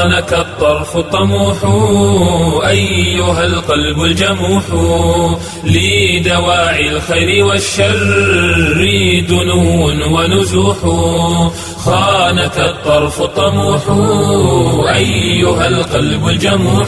خانك الطرف الطموح أيها القلب الجموح لدواعي الخير والشر دنو ونزوح خانك الطرف الطموح أيها القلب الجموح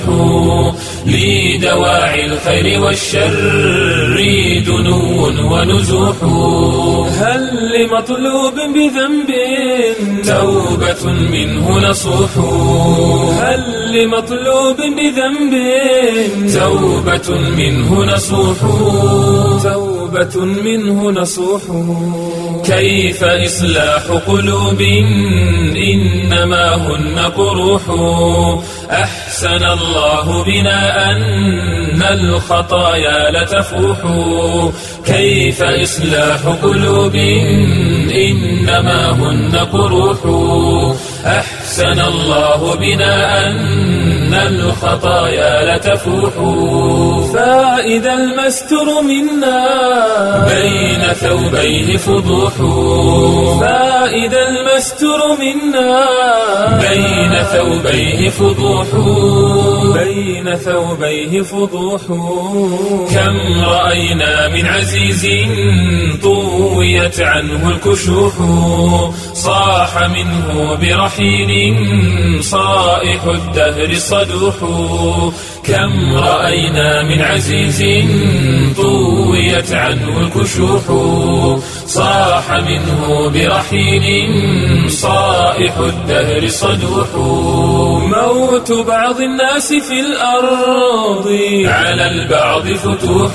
لدواعي الخير والشر دنو ونزوح هل لمطلوب بذنب توبة منه نصوح هل لمطلوب بذنب توبة منه نصوح توبة منه نصوح كيف إصلاح قلوب إنما هن قروح أحسن الله بنا أن الخطايا لتفوح كيف إصلاح قلوب إنما هن قروح أحسن الله بنا أن الخطايا لتفوح فإذا المستر منا بين ثوبيه فضوح فإذا المستر منا بين ثوبيه فضوح بين ثوبيه فضوح كم رأينا من عزيز طويت عنه الكشوح صاح منه برحيل صائح الدهر صدوح كم رأينا من عزيز طويت عنه الكشوح صاح منه برحيل صائح الدهر صدوح موت بعض الناس في الأرض على البعض فتوح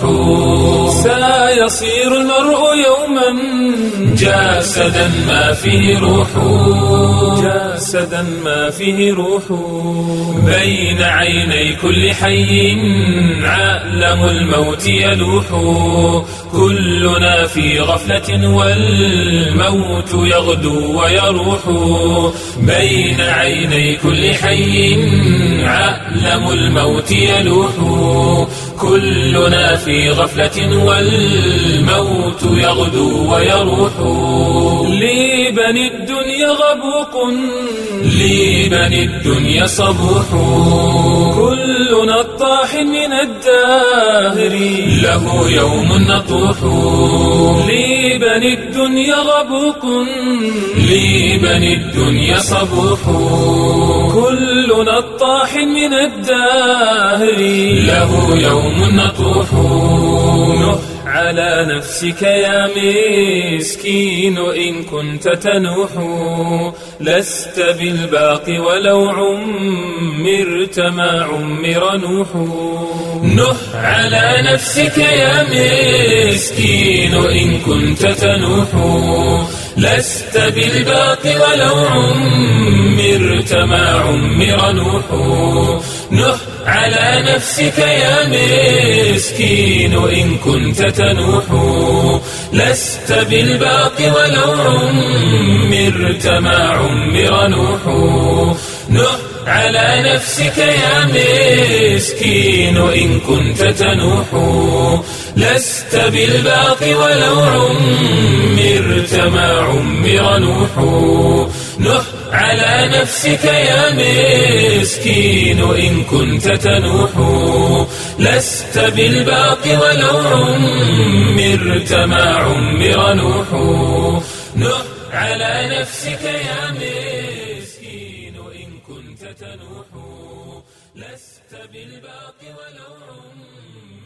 سيصير المرء يوما جسدا ما فيه روح جسدا ما فيه روح بين عيني كل حي عالم الموت يلوح كلنا في غفلة والموت يغدو ويروح بين عيني كل حي عالم الموت يلوح كلنا في غفلة والموت يغدو ويروح لبني الدنيا غبوق لبني الدنيا صبوح كلنا الطاح من الداهر له يوم نطوح لبني الدنيا غبوق لبني الدنيا صبوح كلنا الطاح من الداهر له يوم نطوح نح على نفسك يا مسكين إن كنت تنوح لست بالباقي ولو عمرت ما عمر نوح نح على نفسك يا مسكين إن كنت تنوح لست بالباقي ولو عمرت ما عمر نوح نح على نفسك يا مسكين إن كنت تنوح لست بالباقي ولو عمرت ما عمر نوح نح على نفسك يا مسكين إن كنت تنوح لست بالباقي ولو عمرت ما عمر نوح نح على نفسك يا مسكين إن كنت تنوح لست بالباقي ولو عمرت ما عمر نوح نح على نفسك يا مسكين إن كنت تنوح لست بالباقي ولو عمرت